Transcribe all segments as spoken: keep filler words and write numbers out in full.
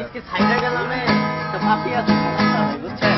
আজকে ছাইরা গেলাম তো পাপি আছে বুঝছেন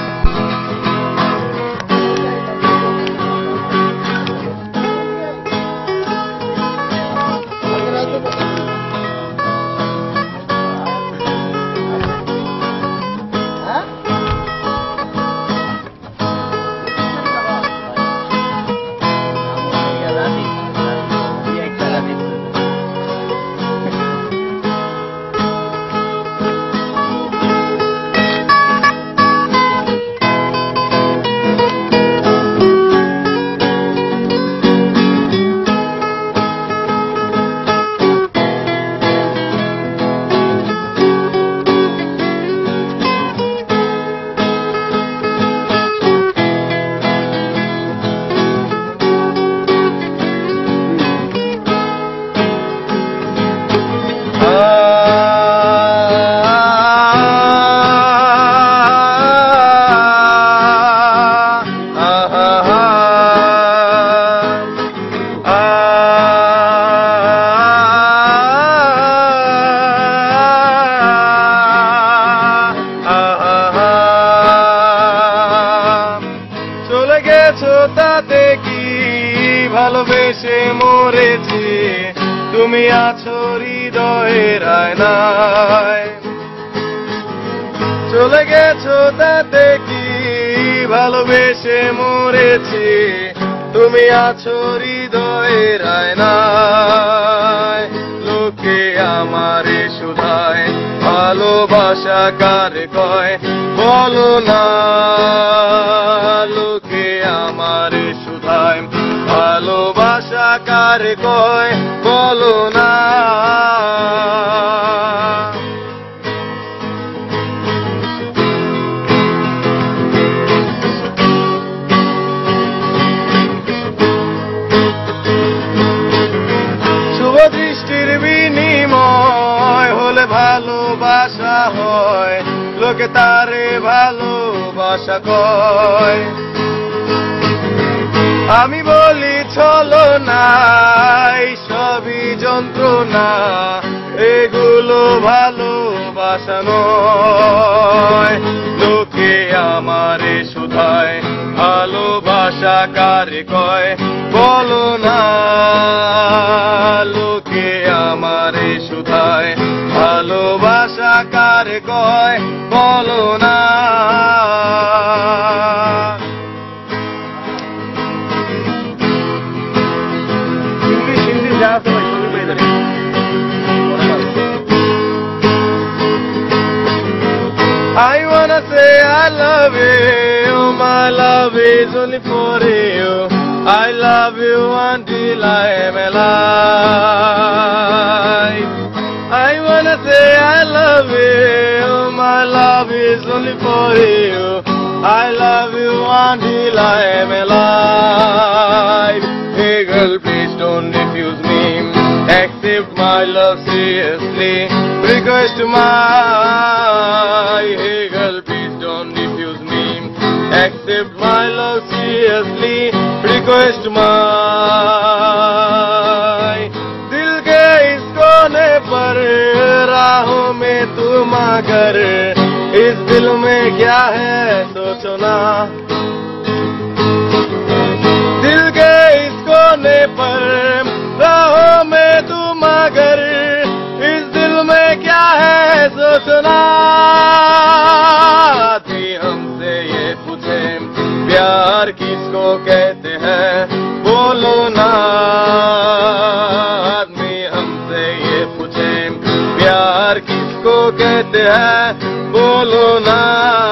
তাতে কি ভালোবেসে মরেছি তুমি আছো হৃদয়ের আয়নায় চলে গেছো তাতে কি ভালোবেসে মরেছি তুমি আছো হৃদয়ের আয়নায় লোকে আমারে শুধায় ভালোবাসা কারে কয় বলো না লোকে আমারে শুধায় ভালোবাসা কারে কয় বলো না শুভ দৃষ্টির বিনিময় হলে ভালোবাসা হয় লোকে তারে ভালোবাসা কয় আমি বলি চলো না সবই যন্ত্রণা এগুলো ভালোবাসা নয় লোকে আমারে শুধায় ভালোবাসা কারে কয় বলো না লোকে আমারে শুধায় ভালোবাসা কারে কয় বলো না I wanna say I love you, my love is only for you. I love you until I am alive. I wanna say I love you, my love is only for you. I love you until I am alive. Hey girl, please don't refuse me. Accept my love seriously. Request my hey girl, please don't refuse me. Accept my love seriously. Request my दिल के इस कोने पर राहों में तुम आकर इस दिल में क्या है सोचो ना दिल के इस कोने पर राहों में तुम आकर इस दिल में क्या है सोचना आदमी हमसे ये पूछे प्यार किसको कहते हैं बोलो ना आदमी हमसे ये पूछे प्यार किसको कहते हैं बोलो ना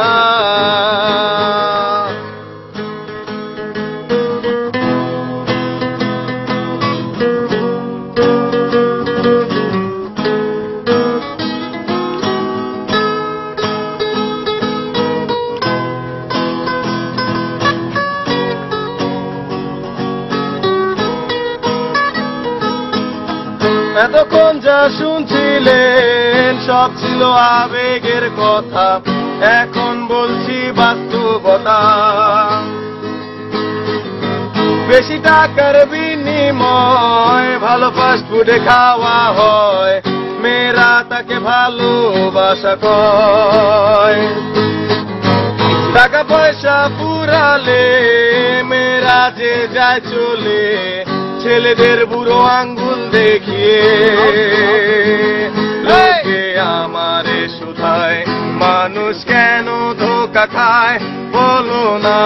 এতক্ষণ যা শুনছিলেন সব ছিল আবেগের কথা এখন বলছি বাস্তবতা বেশি টাকার বিনিময় ভালো ফাস্ট ফুডে খাওয়া হয় মেয়েরা তাকে ভালোবাসা কয়। টাকা পয়সা ফুরালে মেয়েরা যে যায় চলে, ছেলেদের বুড়ো আঙ্গুল দেখিয়ে। লোকে আমারে শুধায় মানুষ কেন ধোকা খায় বলো না।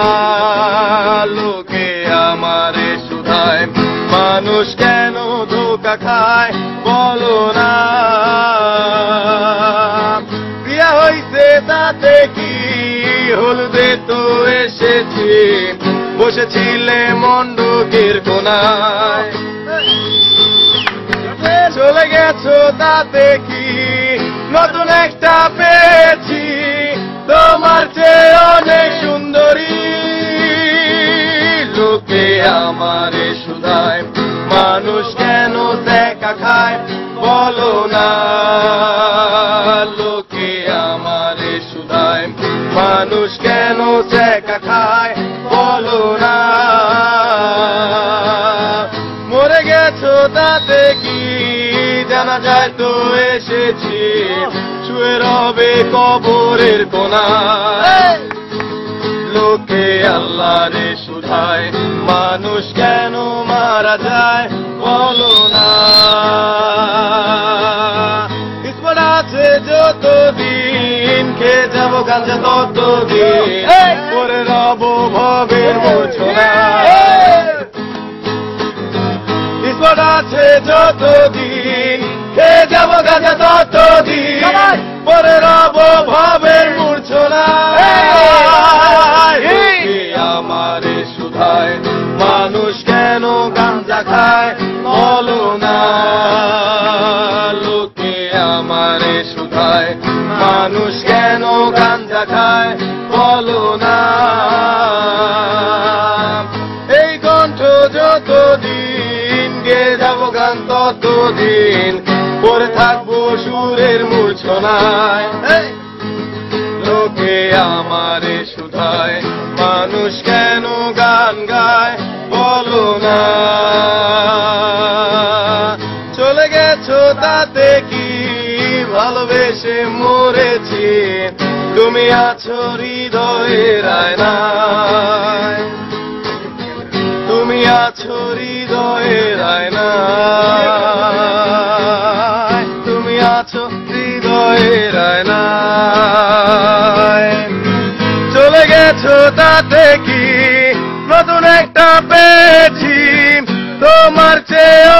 লোকে আমারে শুধায় মানুষ কেন ধোকা খায় বলো না। বিয়া হইছে তাতে কি, হলুদে তো এসেছি, বসেছিলে মণ্ডকের কোনায়। চলে গেছো তাতে কি, নতুন একটা পেয়েছি, তোমার চেয়ে অনেক সুন্দরী। লোকে আমারে শুধায় মানুষ কেন দেখা খায় বলো না। লোকে আমারে শুধায় মানুষ কেন দেখা খায় বলো না। মরে গেছো তাতে কি, জানা যায় তো এসেছি, শুয়ে রবে কবরের কোনায়। লোকে আল্লাহরে শুধায় মানুষ কেন মারা যায় বলো না। কিসমত আছে যতদিন, খেয়ে যাবো গাঞ্জা ততদিন, করে রব ভবের মূর্ছনা। কিসমত আছে যতদিন, খেয়ে যাবো গাঞ্জা ততদিন, করে রব ভবের মূর্ছনা। আমারে শুধায় মানুষ কেন গাঞ্জা খায় বলো না। লোকে আমারে শুধায় মানুষ কেন গাঞ্জা খায় বলো না। এই কণ্ঠ যতদিন, গে যাবো গান ততদিন, পরে থাকবো সুরের মূর্ছনায়। লোকে আমারে শুধায় মানুষ কেন গান গায় বলো না। চলে গেছো তাতে কি, ভালোবেসে মরেছি, তুমি আছো হৃদয়ের আয়নায়। তুমি আছো হৃদয়ের আয়নায়। তুমি আছো হৃদয়ের আয়নায়। চলে গেছো তাতে কি, নতুন একটা পেয়েছি, তোমার চেয়ে